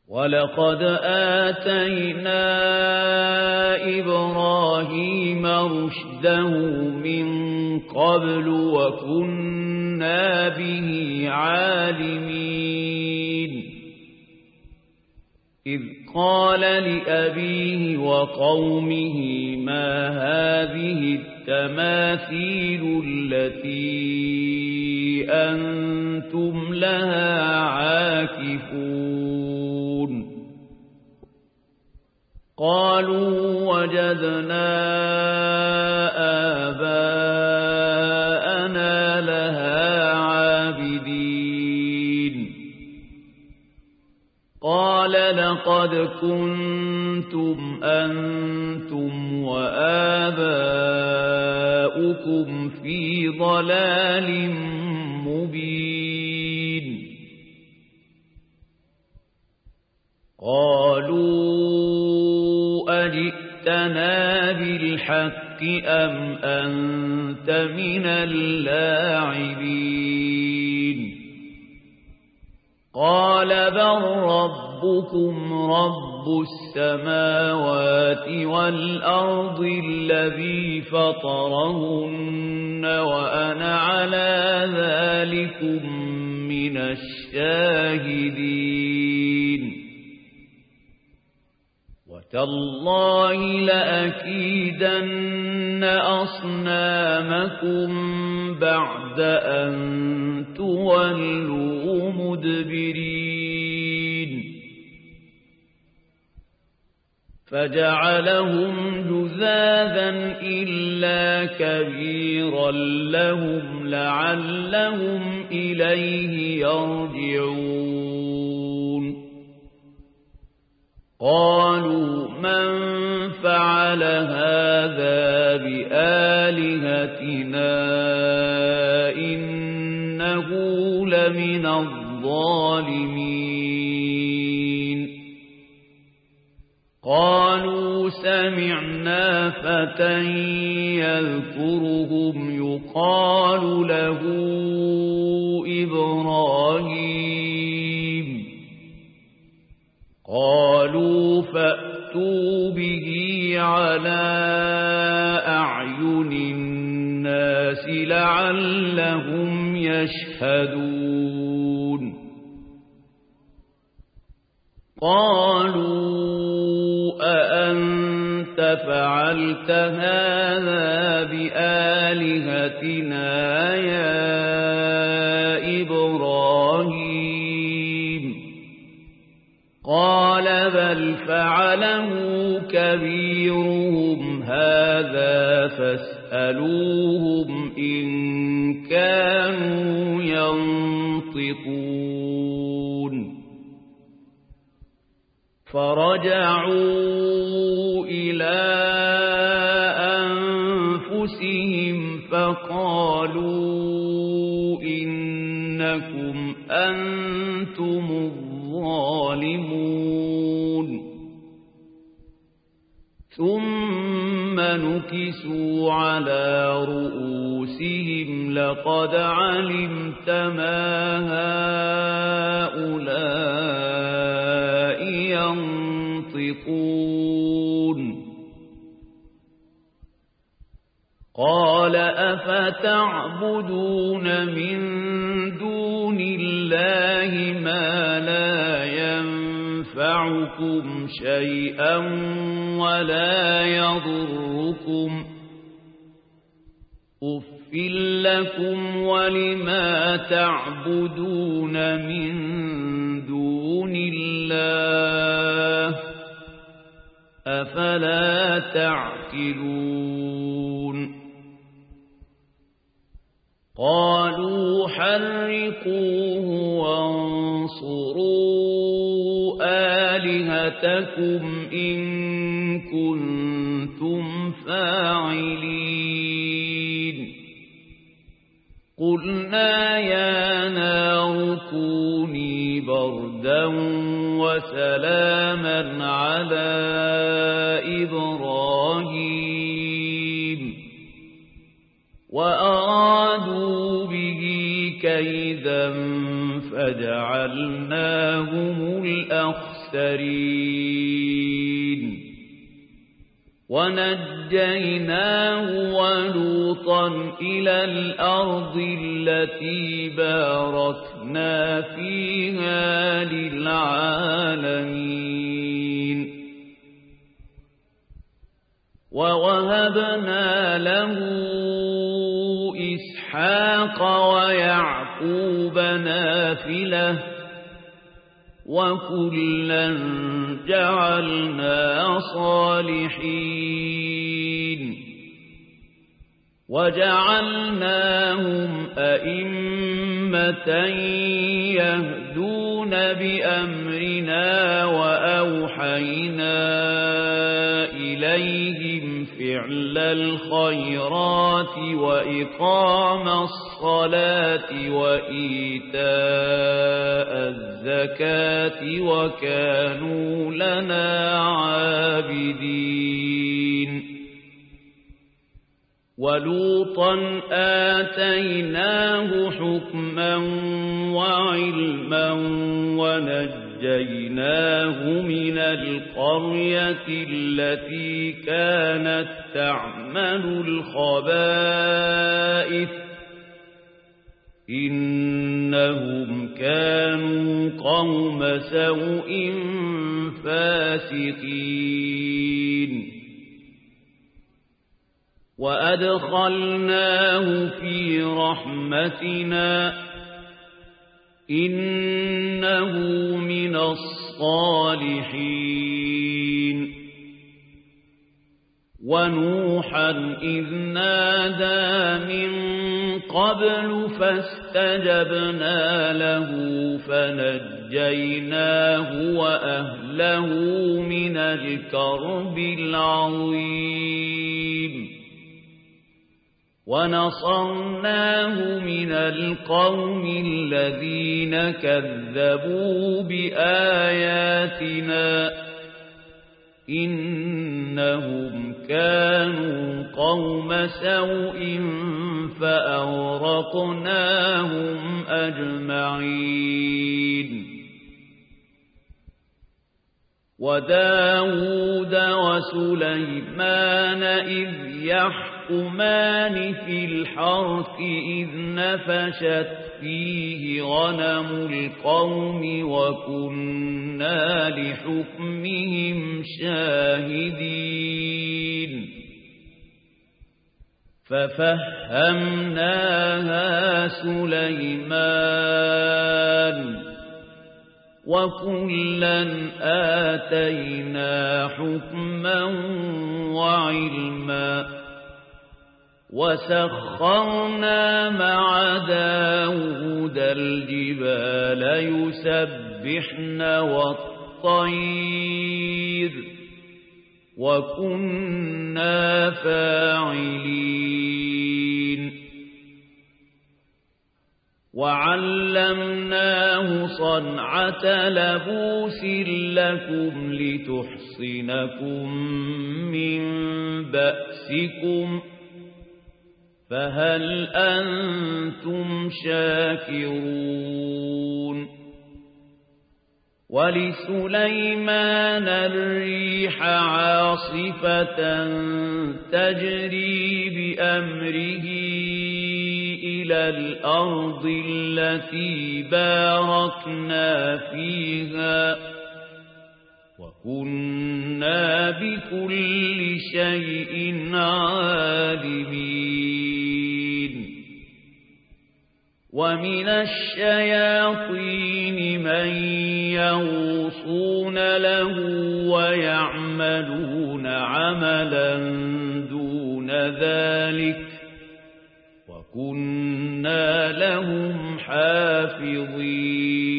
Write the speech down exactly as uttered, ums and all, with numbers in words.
ولقد آتينا إبراهيم رشده من قبل وكنا به عالمين إذ قال لأبيه وقومه ما هذه التماثيل التي أنتم لها عاكفون قالوا وجدنا آباءنا لها عابدين قال لقد كنتم أنتم وآباؤكم في ضلال مبين قالوا أجئتنا بالحق أم أنت من اللاعبين قال بل ربكم رب السماوات والأرض الذي فطرهن وأنا على ذلكم من الشاهدين وتالله لأكيدن أصنامكم بعد أن تولوا مدبرين فجعلهم جذاذا إلا كبيرا لهم لعلهم إليه يرجعون قالوا من فعل هذا بآلهتنا إنه لمن الظالمين قالوا سمعنا فتى يذكرهم يقال له إبراهيم قالوا فأتوا به على أعين الناس لعلهم يشهدون قالوا أأنت فعلت هذا بآلهتنا يا إبراهيم قال بل فعله كبيرهم هذا فاسألوهم إن كانوا ينطقون فرجعوا إلى أنفسهم فقالوا إنكم أنتم الظالمون ثم نكسوا على رؤوسهم لقد علمت ما هؤلاء ينطقون قال أفتعبدون من دون الله ما لا ينفعكم شيئا ولا يضركم أف لكم ولما تعبدون من دون الله أفلا تعقلون قالوا حرقوه وانصروا آلهتكم إن كنتم فاعلين قلنا يا نار كوني بردا وسلاما على إبراهيم وأرادوا به كيدا فجعلناهم الأخسرين ونجيناه ولوطا إلى الأرض التي باركنا فيها للعالمين ووهبنا له إسحاق ويعقوب نافلة وكلا جعلنا صالحين وجعلناهم أئمة يهدون بأمرنا وأوحينا إليهم فعل الخيرات وإقام الصلاة وإيتاء الزكاة وكانوا لنا عابدين ولوطا آتيناه حكما وعلما ونجيناه من القرية التي كانت تعمل الخبائث إنهم كانوا قوم سوء فاسقين وأدخلناه في رحمتنا إنه من الصالحين ونوحا إذ نادى من قبل فاستجبنا له فنجيناه وأهله من الكرب العظيم ونصرناه من القوم الذين كذبوا بآياتنا إنهم كانوا قوم سوء فأغرقناهم أجمعين وداود وسليمان إذ يحكمان في الحرث إذ نفشت فيه غنم القوم وكنا لحكمهم شاهدين ففهمناها سليمان وكلا آتينا حكما وعلما وسخرنا مع داود الجبال يسبحن والطير وكنا فاعلين وعلمناه صنعة لبوس لكم لتحصنكم من بأسكم فهل أنتم شاكرون ولسليمان الريح عاصفة تجري بأمره إلى الأرض التي باركنا فيها وكنا بكل شيء عالمين ومن الشياطين من يغوصون له ويعملون عملا دون ذلك وكنا لهم حافظين